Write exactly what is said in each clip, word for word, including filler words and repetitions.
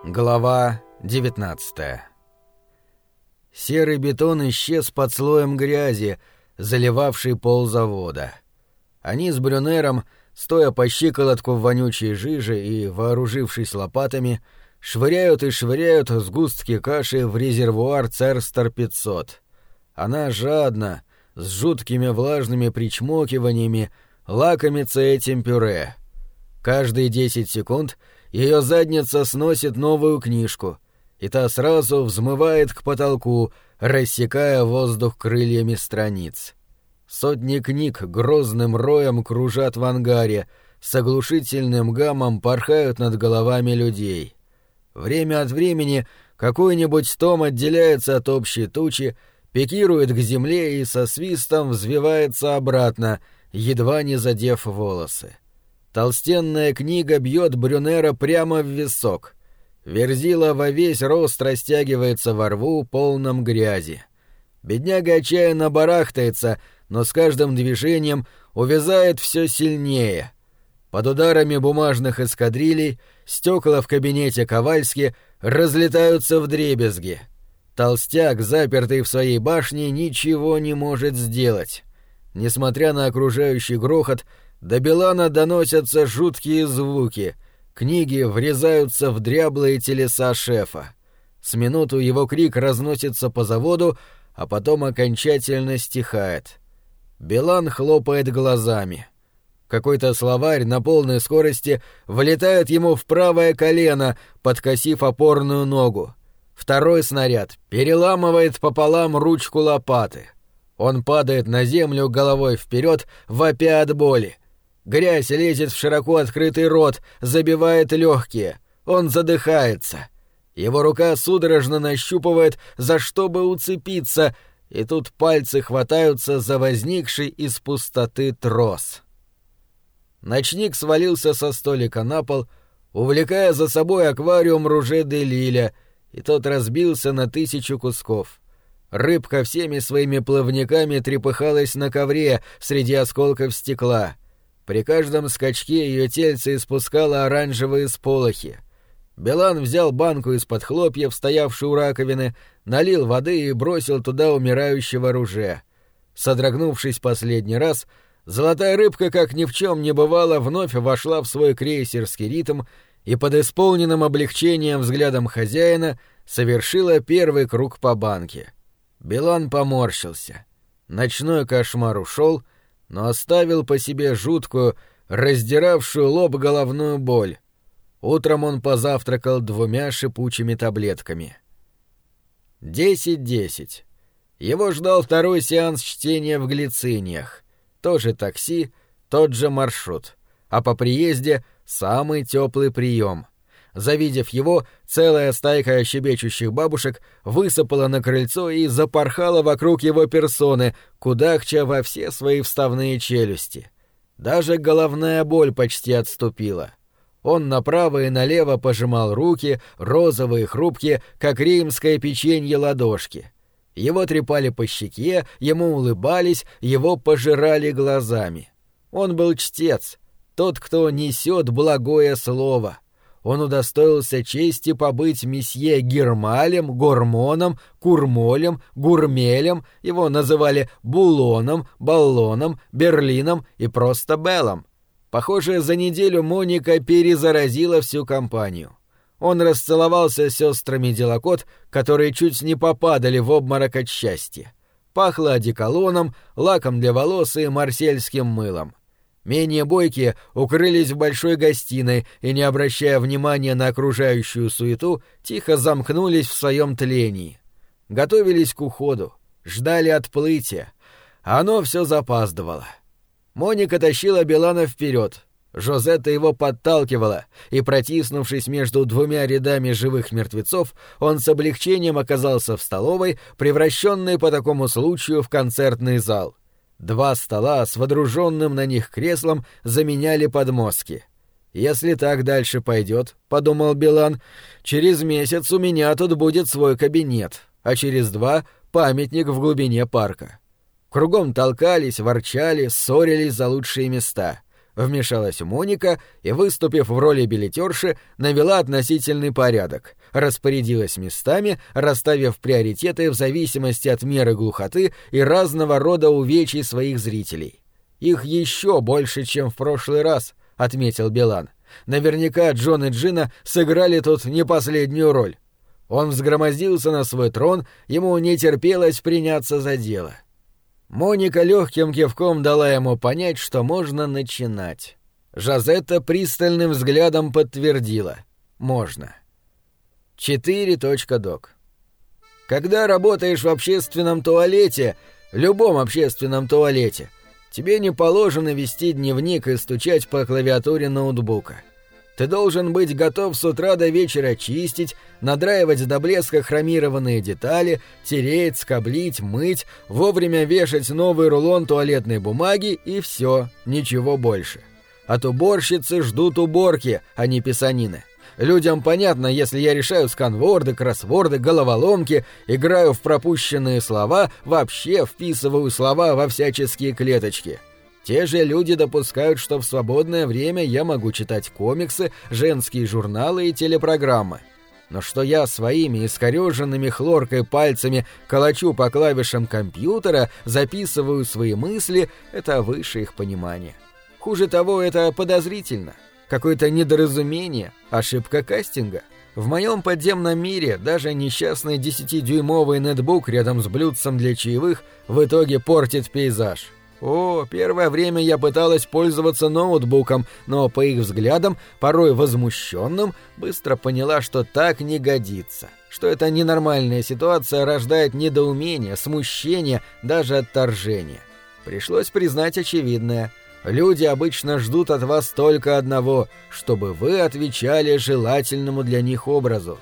Глава девятнадцатая. Серый бетон исчез под слоем грязи, заливавший пол завода. Они с Брюнером, стоя по щиколотку в вонючей жиже и вооружившись лопатами, швыряют и швыряют сгустки каши в резервуар Церстер пятьсот. Она жадно, с жуткими влажными причмокиваниями, лакомится этим пюре. Каждые десять секунд ее задница сносит новую книжку, и та сразу взмывает к потолку, рассекая воздух крыльями страниц. Сотни книг грозным роем кружат в ангаре, с оглушительным гамом порхают над головами людей. Время от времени какой-нибудь том отделяется от общей тучи, пикирует к земле и со свистом взвивается обратно, едва не задев волосы. Толстенная книга бьет Брюнера прямо в висок. Верзила во весь рост растягивается во рву, полном грязи. Бедняга отчаянно барахтается, но с каждым движением увязает все сильнее. Под ударами бумажных эскадрилей стекла в кабинете Ковальски разлетаются вдребезги. Толстяк, запертый в своей башне, ничего не может сделать. Несмотря на окружающий грохот, до Билана доносятся жуткие звуки. Книги врезаются в дряблые телеса шефа. С минуту его крик разносится по заводу, а потом окончательно стихает. Билан хлопает глазами. Какой-то словарь на полной скорости влетает ему в правое колено, подкосив опорную ногу. Второй снаряд переламывает пополам ручку лопаты. Он падает на землю головой вперед, вопя от боли. Грязь лезет в широко открытый рот, забивает легкие. Он задыхается. Его рука судорожно нащупывает, за что бы уцепиться, и тут пальцы хватаются за возникший из пустоты трос. Ночник свалился со столика на пол, увлекая за собой аквариум Руже де Лиля, и тот разбился на тысячу кусков. Рыбка всеми своими плавниками трепыхалась на ковре среди осколков стекла. При каждом скачке ее тельце испускало оранжевые сполохи. Билан взял банку из-под хлопьев, стоявшую у раковины, налил воды и бросил туда умирающего Руже. Содрогнувшись последний раз, золотая рыбка, как ни в чем не бывало, вновь вошла в свой крейсерский ритм и под исполненным облегчением взглядом хозяина совершила первый круг по банке. Билан поморщился. Ночной кошмар ушел, но оставил по себе жуткую, раздиравшую лоб головную боль. Утром он позавтракал двумя шипучими таблетками. Десять десять. Его ждал второй сеанс чтения в глициниях. Тоже такси, тот же маршрут. А по приезде самый теплый прием. Завидев его, целая стайка щебечущих бабушек высыпала на крыльцо и запорхала вокруг его персоны, кудахча во все свои вставные челюсти. Даже головная боль почти отступила. Он направо и налево пожимал руки, розовые, хрупкие, как римское печенье, ладошки. Его трепали по щеке, ему улыбались, его пожирали глазами. Он был чтец, тот, кто несет благое слово. Он удостоился чести побыть месье Гермалем, Гормоном, Курмолем, Гурмелем, его называли Булоном, Баллоном, Берлином и просто Беллом. Похоже, за неделю Моника перезаразила всю компанию. Он расцеловался с сестрами Делакот, которые чуть не попадали в обморок от счастья. Пахло одеколоном, лаком для волос и марсельским мылом. Менее бойкие укрылись в большой гостиной и, не обращая внимания на окружающую суету, тихо замкнулись в своем тлении. Готовились к уходу, ждали отплытия. Оно все запаздывало. Моника тащила Билана вперед. Жозетта его подталкивала, и, протиснувшись между двумя рядами живых мертвецов, он с облегчением оказался в столовой, превращенной по такому случаю в концертный зал. Два стола с водруженным на них креслом заменяли подмостки. «Если так дальше пойдет, — подумал Билан, — через месяц у меня тут будет свой кабинет, а через два — памятник в глубине парка». Кругом толкались, ворчали, ссорились за лучшие места. Вмешалась Моника и, выступив в роли билетерши, навела относительный порядок, распорядилась местами, расставив приоритеты в зависимости от меры глухоты и разного рода увечий своих зрителей. «Их еще больше, чем в прошлый раз», — отметил Билан. «Наверняка Джон и Джина сыграли тут не последнюю роль». Он взгромоздился на свой трон, ему не терпелось приняться за дело. Моника легким кивком дала ему понять, что можно начинать. Жазетта пристальным взглядом подтвердила: можно. четыре точка док. Когда работаешь в общественном туалете, любом общественном туалете, тебе не положено вести дневник и стучать по клавиатуре ноутбука. Ты должен быть готов с утра до вечера чистить, надраивать до блеска хромированные детали, тереть, скоблить, мыть, вовремя вешать новый рулон туалетной бумаги и все, ничего больше. От уборщицы ждут уборки, а не писанины. Людям понятно, если я решаю сканворды, кроссворды, головоломки, играю в пропущенные слова, вообще вписываю слова во всяческие клеточки. Те же люди допускают, что в свободное время я могу читать комиксы, женские журналы и телепрограммы. Но что я своими искорёженными хлоркой пальцами колочу по клавишам компьютера, записываю свои мысли, это выше их понимания. Хуже того, это подозрительно. Какое-то недоразумение, ошибка кастинга. В моем подземном мире даже несчастный десятидюймовый нетбук рядом с блюдцем для чаевых в итоге портит пейзаж. О, первое время я пыталась пользоваться ноутбуком, но, по их взглядам, порой возмущенным, быстро поняла, что так не годится, что эта ненормальная ситуация рождает недоумение, смущение, даже отторжение. Пришлось признать очевидное. Люди обычно ждут от вас только одного, чтобы вы отвечали желательному для них образу.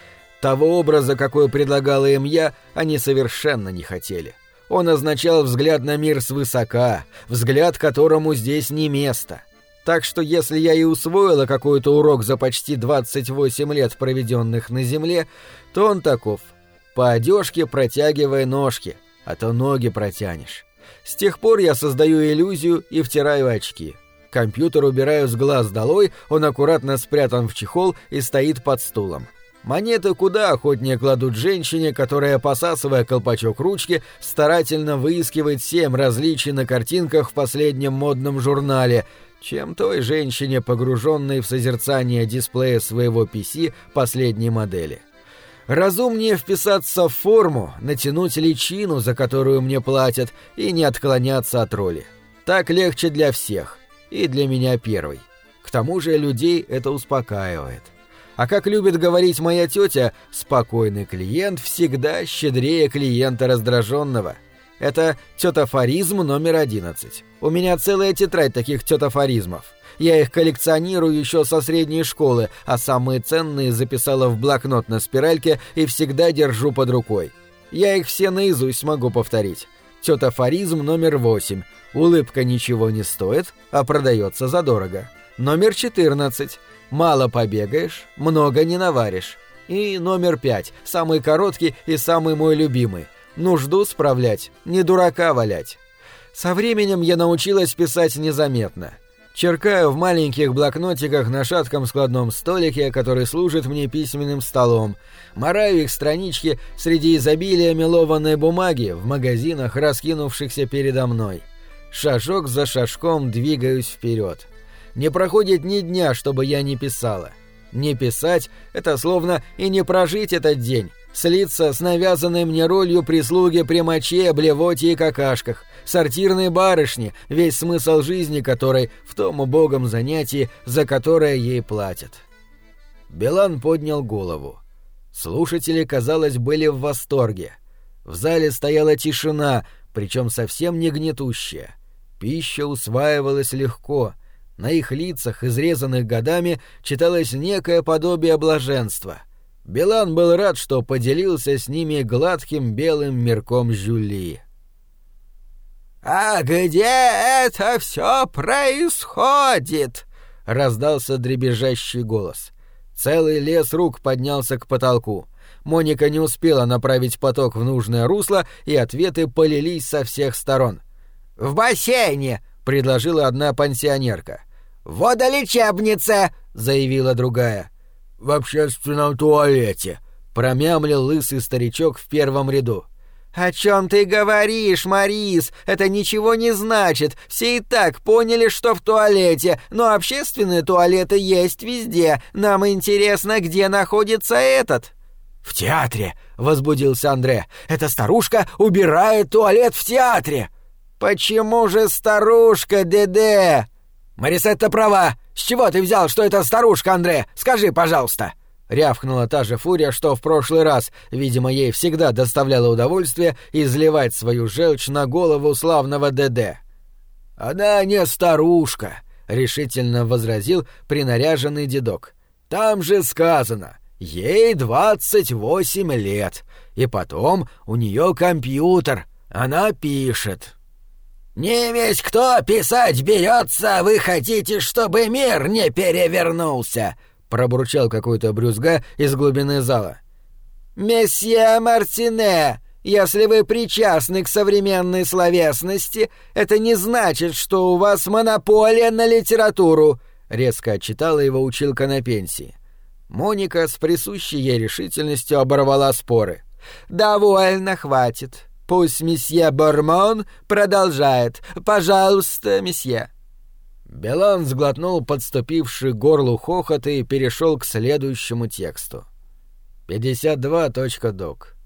Того образа, какой предлагала им я, они совершенно не хотели. Он означал взгляд на мир свысока, взгляд, которому здесь не место. Так что если я и усвоила какой-то урок за почти двадцать восемь лет, проведенных на земле, то он таков: по одежке протягивай ножки, а то ноги протянешь. С тех пор я создаю иллюзию и втираю очки. Компьютер убираю с глаз долой, он аккуратно спрятан в чехол и стоит под стулом. Монеты куда охотнее кладут женщине, которая, посасывая колпачок ручки, старательно выискивает семь различий на картинках в последнем модном журнале, чем той женщине, погруженной в созерцание дисплея своего пи си последней модели. Разумнее вписаться в форму, натянуть личину, за которую мне платят, и не отклоняться от роли. Так легче для всех, и для меня первый. К тому же людей это успокаивает. А как любит говорить моя тетя, спокойный клиент всегда щедрее клиента раздраженного. Это тетафоризм номер одиннадцать. У меня целая тетрадь таких тетафоризмов. Я их коллекционирую еще со средней школы, а самые ценные записала в блокнот на спиральке и всегда держу под рукой. Я их все наизусть могу повторить. Тетафоризм номер восемь. Улыбка ничего не стоит, а продается задорого. Номер четырнадцать. Мало побегаешь, много не наваришь. И номер пять, самый короткий и самый мой любимый. Нужду справлять, не дурака валять. Со временем я научилась писать незаметно. Черкаю в маленьких блокнотиках на шатком складном столике, который служит мне письменным столом. Мараю их странички среди изобилия мелованной бумаги в магазинах, раскинувшихся передо мной. Шажок за шажком двигаюсь вперед. Не проходит ни дня, чтобы я не писала. Не писать — это словно и не прожить этот день, слиться с навязанной мне ролью прислуги при моче, блевоте и какашках, сортирной барышни, весь смысл жизни которой в том убогом занятии, за которое ей платят. Билан поднял голову. Слушатели, казалось, были в восторге. В зале стояла тишина, причем совсем не гнетущая. Пища усваивалась легко. На их лицах, изрезанных годами, читалось некое подобие блаженства. Билан был рад, что поделился с ними гладким белым мирком Жюли. «А где это все происходит?» — раздался дребезжащий голос. Целый лес рук поднялся к потолку. Моника не успела направить поток в нужное русло, и ответы полились со всех сторон. «В бассейне!» — предложила одна пансионерка. «В водолечебнице!» — заявила другая. «В общественном туалете!» — промямлил лысый старичок в первом ряду. «О чем ты говоришь, Морис? Это ничего не значит. Все и так поняли, что в туалете, но общественные туалеты есть везде. Нам интересно, где находится этот». «В театре!» — возбудился Андре. «Эта старушка убирает туалет в театре!» «Почему же старушка, Деде?» «Марисетта права! С чего ты взял, что это старушка, Андре? Скажи, пожалуйста!» Рявкнула та же фурия, что в прошлый раз. Видимо, ей всегда доставляло удовольствие изливать свою желчь на голову славного Деде. «Она не старушка», — решительно возразил принаряженный дедок. «Там же сказано, ей двадцать восемь лет, и потом у нее компьютер, она пишет». «Не весь кто писать берется, вы хотите, чтобы мир не перевернулся», — пробурчал какой-то брюзга из глубины зала. «Месье Мартине, если вы причастны к современной словесности, это не значит, что у вас монополия на литературу», — резко отчитала его училка на пенсии. Моника с присущей ей решительностью оборвала споры. «Довольно, хватит. Пусть месье Бормон продолжает. Пожалуйста, месье». Белан сглотнул подступивший к горлу хохот и перешел к следующему тексту. пятьдесят два точка док.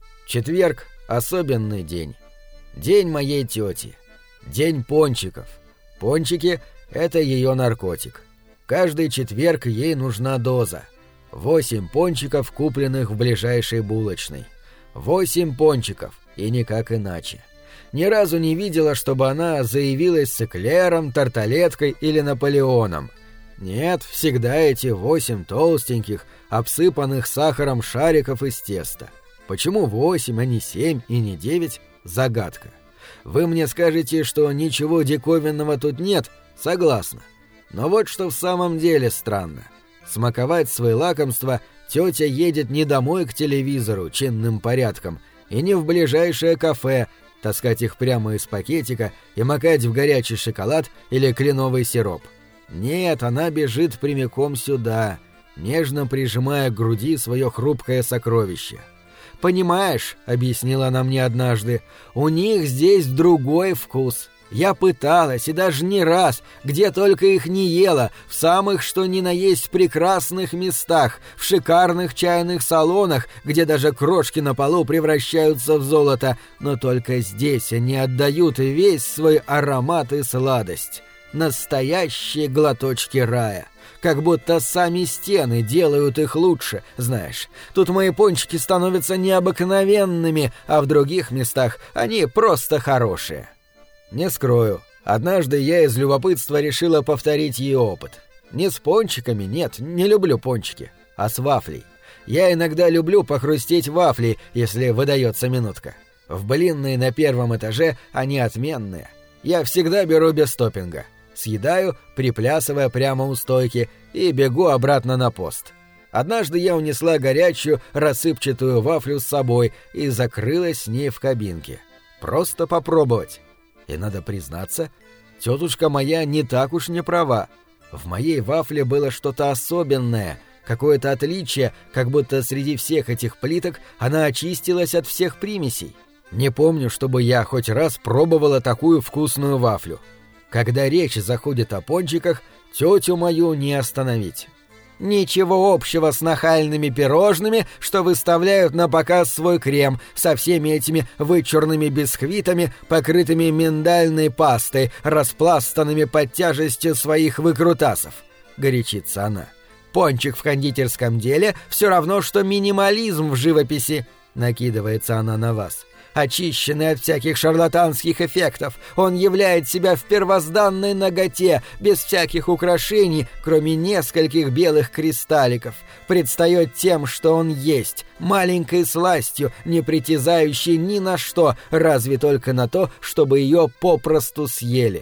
Четверг — особенный день. День моей тети. День пончиков. Пончики — это ее наркотик. Каждый четверг ей нужна доза. Восемь пончиков, купленных в ближайшей булочной. Восемь пончиков, и никак иначе. Ни разу не видела, чтобы она заявилась с эклером, тарталеткой или Наполеоном. Нет, всегда эти восемь толстеньких, обсыпанных сахаром шариков из теста. Почему восемь, а не семь и не девять — загадка. Вы мне скажете, что ничего диковинного тут нет, согласна. Но вот что в самом деле странно. Смаковать свои лакомства тетя едет не домой к телевизору чинным порядком и не в ближайшее кафе, таскать их прямо из пакетика и макать в горячий шоколад или кленовый сироп. Нет, она бежит прямиком сюда, нежно прижимая к груди свое хрупкое сокровище. «Понимаешь», — объяснила она мне однажды, — «у них здесь другой вкус. Я пыталась, и даже не раз, где только их не ела, в самых что ни на есть прекрасных местах, в шикарных чайных салонах, где даже крошки на полу превращаются в золото, но только здесь они отдают весь свой аромат и сладость. Настоящие глоточки рая. Как будто сами стены делают их лучше, знаешь. Тут мои пончики становятся необыкновенными, а в других местах они просто хорошие». Не скрою, однажды я из любопытства решила повторить ее опыт. Не с пончиками, нет, не люблю пончики, а с вафлей. Я иногда люблю похрустеть вафлей, если выдается минутка. В блинной на первом этаже они отменные. Я всегда беру без топпинга. Съедаю, приплясывая прямо у стойки, и бегу обратно на пост. Однажды я унесла горячую, рассыпчатую вафлю с собой и закрылась с ней в кабинке. Просто попробовать. И надо признаться, тетушка моя не так уж не права. В моей вафле было что-то особенное, какое-то отличие, как будто среди всех этих плиток она очистилась от всех примесей. Не помню, чтобы я хоть раз пробовала такую вкусную вафлю. Когда речь заходит о пончиках, тетю мою не остановить. Ничего общего с нахальными пирожными, что выставляют на показ свой крем со всеми этими вычурными бисквитами, покрытыми миндальной пастой, распластанными под тяжестью своих выкрутасов. Горячится она. Пончик в кондитерском деле все равно, что минимализм в живописи. Накидывается она на вас. Очищенный от всяких шарлатанских эффектов, он являет себя в первозданной наготе, без всяких украшений, кроме нескольких белых кристалликов, предстает тем, что он есть, маленькой сластью, не притязающей ни на что, разве только на то, чтобы ее попросту съели.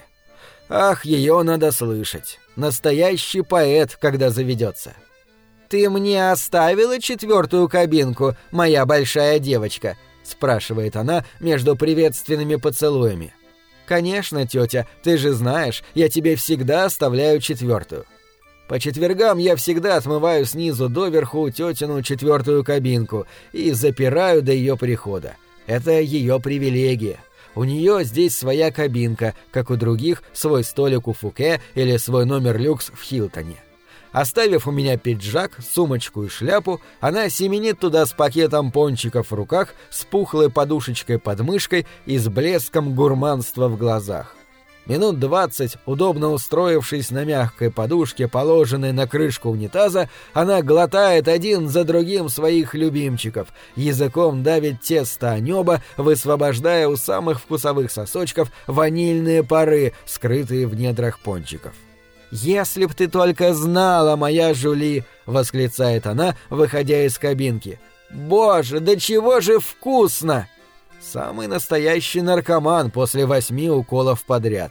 Ах, ее надо слышать. Настоящий поэт, когда заведется. «Ты мне оставила четвертую кабинку, моя большая девочка?» — спрашивает она между приветственными поцелуями. «Конечно, тетя, ты же знаешь, я тебе всегда оставляю четвертую». По четвергам я всегда отмываю снизу доверху тетину четвертую кабинку и запираю до ее прихода. Это ее привилегия. У нее здесь своя кабинка, как у других свой столик у Фуке или свой номер люкс в Хилтоне. Оставив у меня пиджак, сумочку и шляпу, она семенит туда с пакетом пончиков в руках, с пухлой подушечкой под мышкой и с блеском гурманства в глазах. Минут двадцать, удобно устроившись на мягкой подушке, положенной на крышку унитаза, она глотает один за другим своих любимчиков, языком давит тесто о небо, высвобождая у самых вкусовых сосочков ванильные пары, скрытые в недрах пончиков. «Если б ты только знала, моя Жули!» — восклицает она, выходя из кабинки. «Боже, да чего же вкусно!» Самый настоящий наркоман после восьми уколов подряд.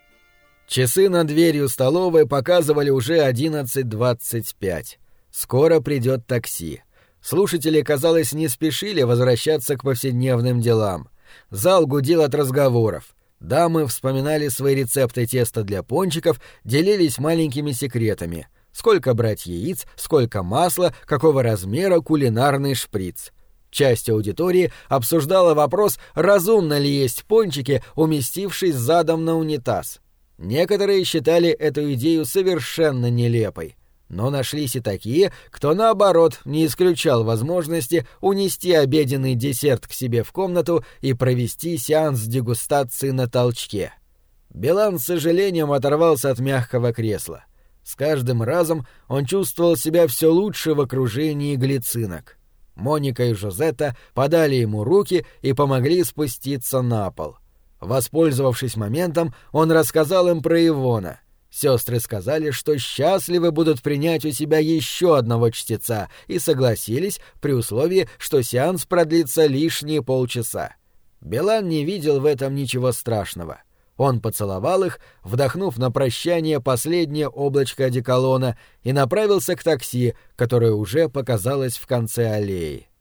Часы над дверью столовой показывали уже одиннадцать двадцать пять. Скоро придет такси. Слушатели, казалось, не спешили возвращаться к повседневным делам. Зал гудел от разговоров. Дамы вспоминали свои рецепты теста для пончиков, делились маленькими секретами. Сколько брать яиц, сколько масла, какого размера кулинарный шприц. Часть аудитории обсуждала вопрос, разумно ли есть пончики, уместившись задом на унитаз. Некоторые считали эту идею совершенно нелепой. Но нашлись и такие, кто, наоборот, не исключал возможности унести обеденный десерт к себе в комнату и провести сеанс дегустации на толчке. Билан с сожалением оторвался от мягкого кресла. С каждым разом он чувствовал себя все лучше в окружении глицинок. Моника и Жозетта подали ему руки и помогли спуститься на пол. Воспользовавшись моментом, он рассказал им про Ивона. Сестры сказали, что счастливы будут принять у себя еще одного чтеца, и согласились при условии, что сеанс продлится лишние полчаса. Билан не видел в этом ничего страшного. Он поцеловал их, вдохнув на прощание последнее облачко одеколона, и направился к такси, которое уже показалось в конце аллеи.